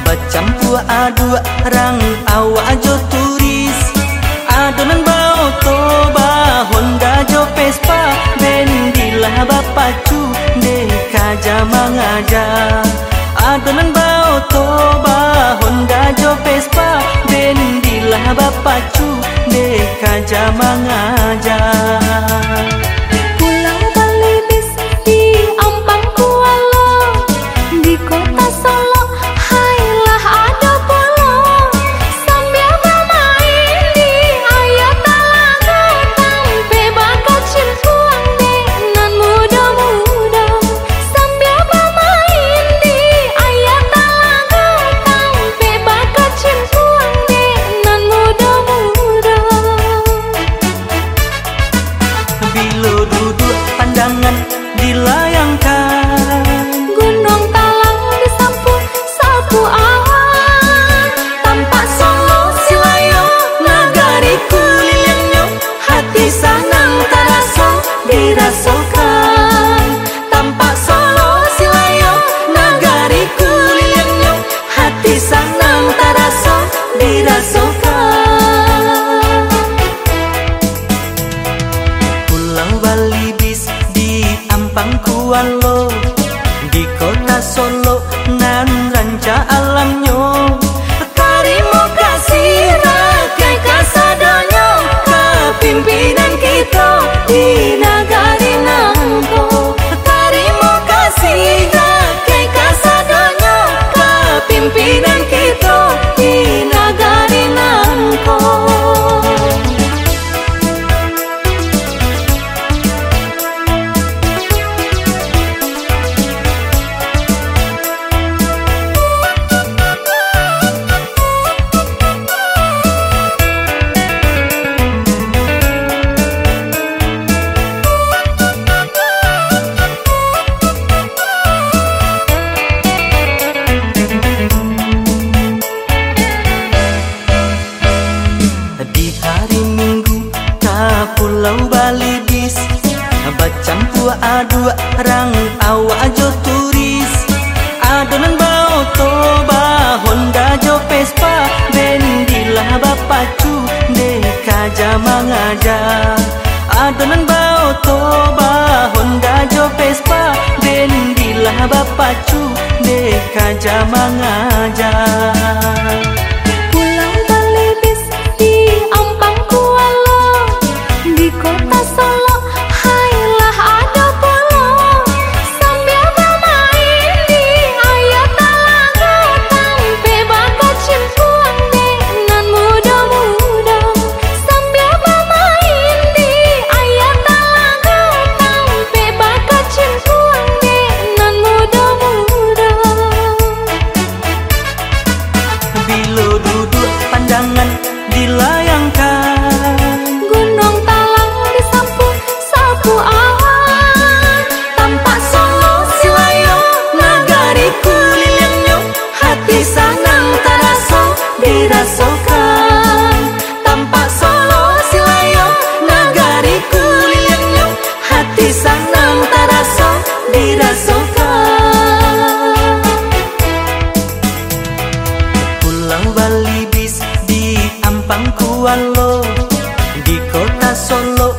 Bacampur adua rang awak jo turis, adonan bau toba Honda jo Vespa, bendilah bapacu deka jamangaja. Adonan bau toba Honda jo Vespa, bendilah bapacu deka jamangaja. Pulau Bali bis di Ampang Kuala, di kota Solo hailah ada polo, sambil bermain di ayat talaga, tampe bakat cimpuang dengan muda-muda. Sambil bermain di ayat talaga, tampe bakat cimpuang dengan muda-muda. Bila duduk pandangan dilayangkan, Gunung Talang disapu sapu awan, tampak Solo Silayo nagariku lilingnya, hati sanang terasa dirasakan. Tampak Solo Silayo nagariku lilingnya, hati sanang terasa dirasakan. Pulau Bali bis di Ampang Kuala, di kota Solo nan ranca alamnya. Terima kasih rakyat kasadanya, kepimpinan kita di negari Nangko. Terima kasih rakyat kasadanya, kepimpinan kita di negari Nangko. Di hari Minggu ke Pulau Bali bis, bacampur adua rang awak jo turis, adonan bau toba Honda jo Vespa, bendilah bapacu deka jamangaja. Adonan bau toba Honda jo Vespa, bendilah bapacu deka jamangaja. Pulau Bali bis di Ampang Kuala, di kota Solo hailah ada polo, sambil bermain di ayat talaga, tampe bakat cimpuang dengan muda-muda. Sambil bermain di ayat talaga, tampe bakat cimpuang dengan muda-muda. Bila duduk pandangan dilayangkan, Gunung Talang disapu sapu awan, tampak Solo Silayo nagariku lilingnya, hati sanang terasa dirasakan. Tampak Solo Silayo nagariku lilingnya, hati sanang terasa dirasakan. Pulau Bali bis di Ampang Kuala, di kota Solo